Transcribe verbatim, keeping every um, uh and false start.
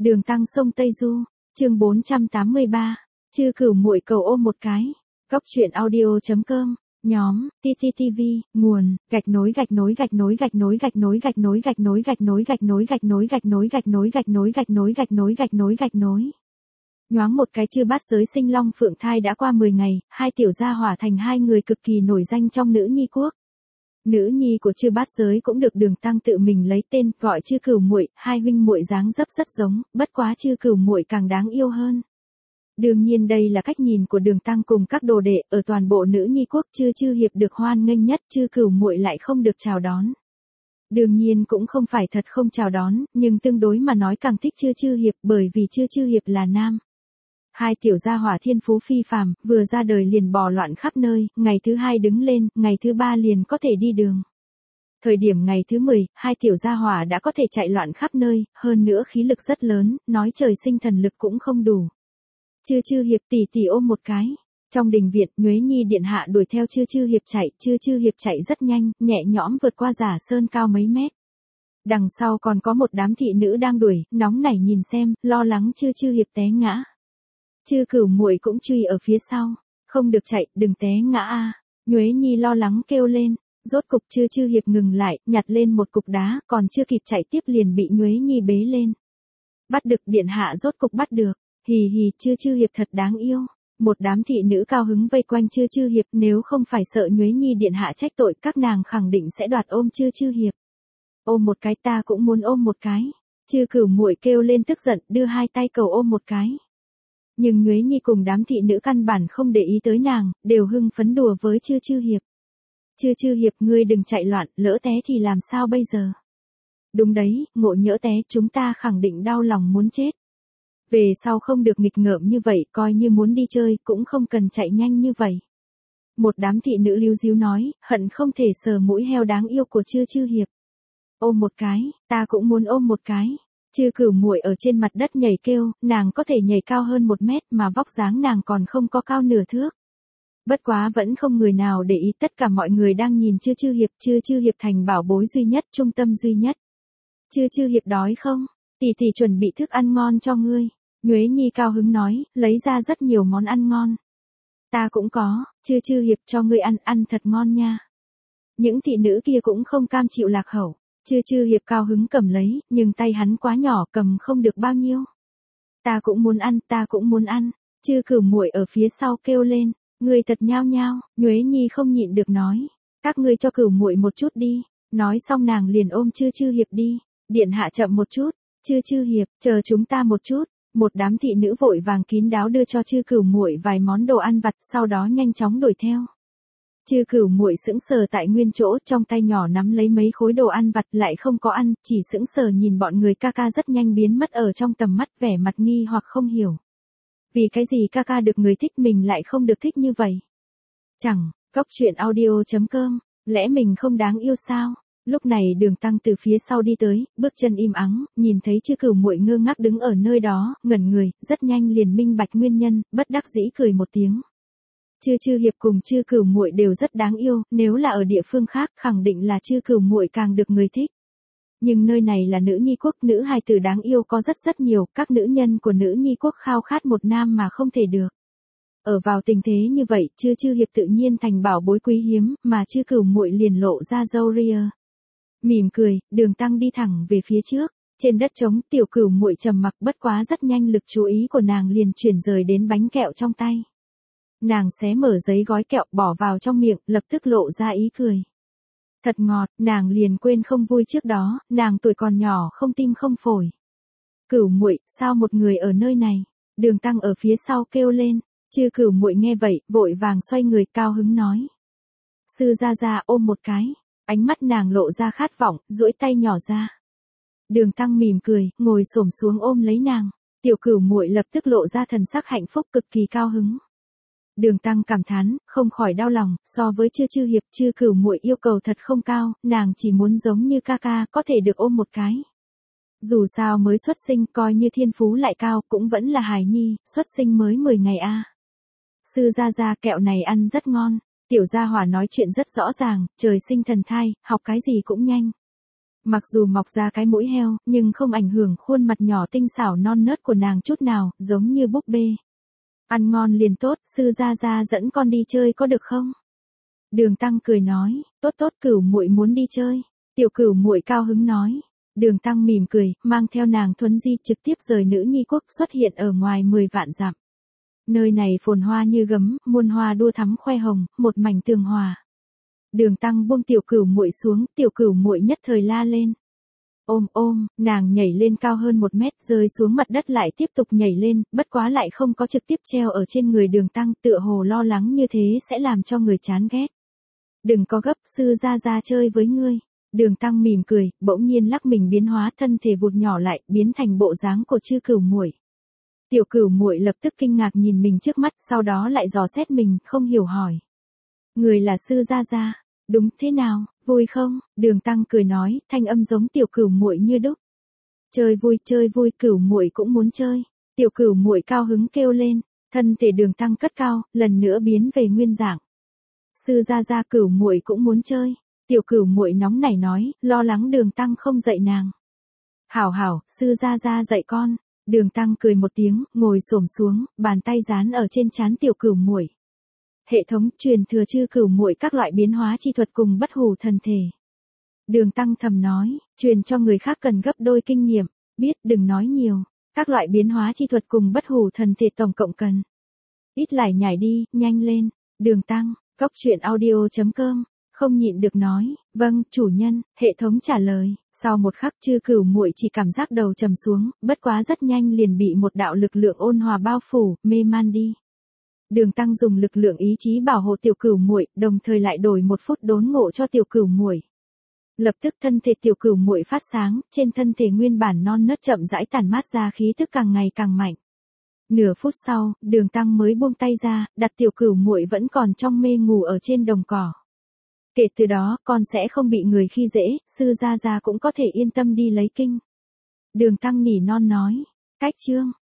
Đường Tăng sông Tây Du, chương bốn trăm tám mươi ba, Chư Cửu Muội cầu ôm một cái. Góc truyện audio chấm com, nhóm, tê tê tê vê, nguồn, gạch nối gạch nối gạch nối gạch nối gạch nối gạch nối gạch nối gạch nối gạch nối gạch nối gạch nối gạch nối gạch nối gạch nối gạch nối gạch nối gạch nối. Nhoáng một cái chư bát giới sinh long phượng thai đã qua mười ngày, hai tiểu gia hỏa thành hai người cực kỳ nổi danh trong nữ nhi quốc. Nữ nhi của chư bát giới cũng được Đường Tăng tự mình lấy tên, gọi Chư Cửu Muội, hai huynh muội dáng dấp rất giống, bất quá Chư Cửu Muội càng đáng yêu hơn. Đương nhiên đây là cách nhìn của Đường Tăng cùng các đồ đệ, ở toàn bộ nữ nhi quốc Chư Chư Hiệp được hoan nghênh nhất, Chư Cửu Muội lại không được chào đón. Đương nhiên cũng không phải thật không chào đón, nhưng tương đối mà nói càng thích Chư Chư Hiệp bởi vì Chư Chư Hiệp là nam. Hai tiểu gia hỏa thiên phú phi phàm, vừa ra đời liền bò loạn khắp nơi, ngày thứ hai đứng lên, ngày thứ ba liền có thể đi đường. Thời điểm ngày thứ mười, hai tiểu gia hỏa đã có thể chạy loạn khắp nơi, hơn nữa khí lực rất lớn, nói trời sinh thần lực cũng không đủ. Chư Chư Hiệp tỉ tỉ ôm một cái. Trong đình viện, Nhuế Nhi điện hạ đuổi theo Chư Chư Hiệp chạy, Chư Chư Hiệp chạy rất nhanh, nhẹ nhõm vượt qua giả sơn cao mấy mét. Đằng sau còn có một đám thị nữ đang đuổi, nóng nảy nhìn xem, lo lắng Chư Chư Hiệp té ngã. Chư Cửu Muội cũng truy ở phía sau, không được chạy, đừng té ngã a. À. Nhuế Nhi lo lắng kêu lên, rốt cục Chư Chư Hiệp ngừng lại, nhặt lên một cục đá, còn chưa kịp chạy tiếp liền bị Nhuế Nhi bế lên. Bắt được điện hạ, rốt cục bắt được, hì hì, Chư Chư Hiệp thật đáng yêu. Một đám thị nữ cao hứng vây quanh Chư Chư Hiệp, nếu không phải sợ Nhuế Nhi điện hạ trách tội, các nàng khẳng định sẽ đoạt ôm Chư Chư Hiệp. Ôm một cái, ta cũng muốn ôm một cái. Chư Cửu Muội kêu lên tức giận, đưa hai tay cầu ôm một cái. Nhưng Nhuế Nhi cùng đám thị nữ căn bản không để ý tới nàng, đều hưng phấn đùa với Chư Chư Hiệp. Chư Chư Hiệp, ngươi đừng chạy loạn, lỡ té thì làm sao bây giờ? Đúng đấy, ngộ nhỡ té chúng ta khẳng định đau lòng muốn chết. Về sau không được nghịch ngợm như vậy, coi như muốn đi chơi, cũng không cần chạy nhanh như vậy. Một đám thị nữ líu díu nói, hận không thể sờ mũi heo đáng yêu của Chư Chư Hiệp. Ôm một cái, ta cũng muốn ôm một cái. Chư Cửu Muội ở trên mặt đất nhảy kêu, nàng có thể nhảy cao hơn một mét mà vóc dáng nàng còn không có cao nửa thước. Bất quá vẫn không người nào để ý, tất cả mọi người đang nhìn Chư Chư Hiệp, Chư Chư Hiệp thành bảo bối duy nhất, trung tâm duy nhất. Chư Chư Hiệp đói không? Tỷ tỷ chuẩn bị thức ăn ngon cho ngươi. Nhuế Nhi cao hứng nói, lấy ra rất nhiều món ăn ngon. Ta cũng có, Chư Chư Hiệp cho ngươi ăn, ăn thật ngon nha. Những thị nữ kia cũng không cam chịu lạc hậu. Chư Chư Hiệp cao hứng cầm lấy, nhưng tay hắn quá nhỏ cầm không được bao nhiêu. Ta cũng muốn ăn, ta cũng muốn ăn. Chư Cửu Muội ở phía sau kêu lên, ngươi thật nhao nhao. Nhuế Nhi không nhịn được nói, các ngươi cho Cửu Muội một chút đi. Nói xong nàng liền ôm Chư Chư Hiệp đi. Điện hạ chậm một chút, Chư Chư Hiệp, chờ chúng ta một chút. Một đám thị nữ vội vàng kín đáo đưa cho Chư Cửu Muội vài món đồ ăn vặt, sau đó nhanh chóng đuổi theo. Chư Cửu Muội sững sờ tại nguyên chỗ, trong tay nhỏ nắm lấy mấy khối đồ ăn vặt lại không có ăn, chỉ sững sờ nhìn bọn người ca ca rất nhanh biến mất ở trong tầm mắt, vẻ mặt nghi hoặc không hiểu. Vì cái gì ca ca được người thích mình lại không được thích như vậy? Chẳng, góc truyện audio chấm com, lẽ mình không đáng yêu sao? Lúc này Đường Tăng từ phía sau đi tới, bước chân im ắng, nhìn thấy Chư Cửu Muội ngơ ngác đứng ở nơi đó, ngẩn người, rất nhanh liền minh bạch nguyên nhân, bất đắc dĩ cười một tiếng. Chư Chư Hiệp cùng Chư Cửu Muội đều rất đáng yêu, nếu là ở địa phương khác, khẳng định là Chư Cửu Muội càng được người thích. Nhưng nơi này là nữ nhi quốc, nữ hài tử đáng yêu có rất rất nhiều, các nữ nhân của nữ nhi quốc khao khát một nam mà không thể được. Ở vào tình thế như vậy, Chư Chư Hiệp tự nhiên thành bảo bối quý hiếm, mà Chư Cửu Muội liền lộ ra râu ria. Mỉm cười, Đường Tăng đi thẳng về phía trước. Trên đất trống, tiểu Cửu Muội trầm mặc, bất quá rất nhanh lực chú ý của nàng liền chuyển rời đến bánh kẹo trong tay. Nàng xé mở giấy gói kẹo bỏ vào trong miệng, lập tức lộ ra ý cười. Thật ngọt, nàng liền quên không vui trước đó, nàng tuổi còn nhỏ không tim không phổi. Cửu Muội, sao một người ở nơi này? Đường Tăng ở phía sau kêu lên. Chư Cửu Muội nghe vậy, vội vàng xoay người cao hứng nói. Sư gia gia ôm một cái. Ánh mắt nàng lộ ra khát vọng, duỗi tay nhỏ ra. Đường Tăng mỉm cười, ngồi xổm xuống ôm lấy nàng. Tiểu Cửu Muội lập tức lộ ra thần sắc hạnh phúc cực kỳ cao hứng. Đường Tăng cảm thán, không khỏi đau lòng, so với Chư Chư Hiệp, Chư Cửu Muội yêu cầu thật không cao, nàng chỉ muốn giống như ca ca, có thể được ôm một cái. Dù sao mới xuất sinh, coi như thiên phú lại cao, cũng vẫn là hài nhi, xuất sinh mới mười ngày a. À. Sư gia gia, kẹo này ăn rất ngon. Tiểu gia hỏa nói chuyện rất rõ ràng, trời sinh thần thai, học cái gì cũng nhanh. Mặc dù mọc ra cái mũi heo, nhưng không ảnh hưởng khuôn mặt nhỏ tinh xảo non nớt của nàng chút nào, giống như búp bê. Ăn ngon liền tốt, sư gia gia dẫn con đi chơi có được không? Đường Tăng cười nói, tốt tốt Cửu muội muốn đi chơi. Tiểu Cửu muội cao hứng nói. Đường Tăng mỉm cười, mang theo nàng Thuấn Di trực tiếp rời Nữ Nhi quốc xuất hiện ở ngoài mười vạn dặm. Nơi này phồn hoa như gấm, muôn hoa đua thắm khoe hồng, một mảnh tường hòa. Đường Tăng buông Tiểu Cửu muội xuống, Tiểu Cửu muội nhất thời la lên. Ôm ôm, nàng nhảy lên cao hơn một mét, rơi xuống mặt đất lại tiếp tục nhảy lên, bất quá lại không có trực tiếp treo ở trên người Đường Tăng, tựa hồ lo lắng như thế sẽ làm cho người chán ghét. Đừng có gấp, sư gia gia chơi với ngươi. Đường Tăng mỉm cười, bỗng nhiên lắc mình biến hóa thân thể vụt nhỏ lại, biến thành bộ dáng của Chư Cửu muội. Tiểu Cửu muội lập tức kinh ngạc nhìn mình trước mắt, sau đó lại dò xét mình, không hiểu hỏi. Người là sư gia gia, đúng thế nào, vui không? Đường Tăng cười nói, thanh âm giống Tiểu Cửu muội như đúc. Chơi vui, chơi vui, Cửu muội cũng muốn chơi. Tiểu Cửu muội cao hứng kêu lên, thân thể Đường Tăng cất cao, lần nữa biến về nguyên dạng. Sư gia gia Cửu muội cũng muốn chơi. Tiểu Cửu muội nóng nảy nói, lo lắng Đường Tăng không dạy nàng. Hảo hảo, sư gia gia dạy con. Đường Tăng cười một tiếng, ngồi xổm xuống, bàn tay dán ở trên trán Tiểu Cửu muội. Hệ thống truyền thừa Chư Cửu muội các loại biến hóa chi thuật cùng bất hủ thần thể. Đường Tăng thầm nói, truyền cho người khác cần gấp đôi kinh nghiệm, biết đừng nói nhiều, các loại biến hóa chi thuật cùng bất hủ thần thể tổng cộng cần. Ít lại nhảy đi, nhanh lên. Đường Tăng, cốc truyện audio chấm com. Không nhịn được nói, vâng, chủ nhân, hệ thống trả lời. Sau một khắc Chư Cửu muội chỉ cảm giác đầu trầm xuống, bất quá rất nhanh liền bị một đạo lực lượng ôn hòa bao phủ, mê man đi. Đường Tăng dùng lực lượng ý chí bảo hộ Tiểu Cửu muội, đồng thời lại đổi một phút đốn ngộ cho Tiểu Cửu muội. Lập tức thân thể Tiểu Cửu muội phát sáng, trên thân thể nguyên bản non nớt chậm rãi tản mát ra khí thức càng ngày càng mạnh. Nửa phút sau, Đường Tăng mới buông tay ra, đặt Tiểu Cửu muội vẫn còn trong mê ngủ ở trên đồng cỏ. Kể từ đó, con sẽ không bị người khi dễ, sư gia gia cũng có thể yên tâm đi lấy kinh. Đường Tăng nỉ non nói, cách chương.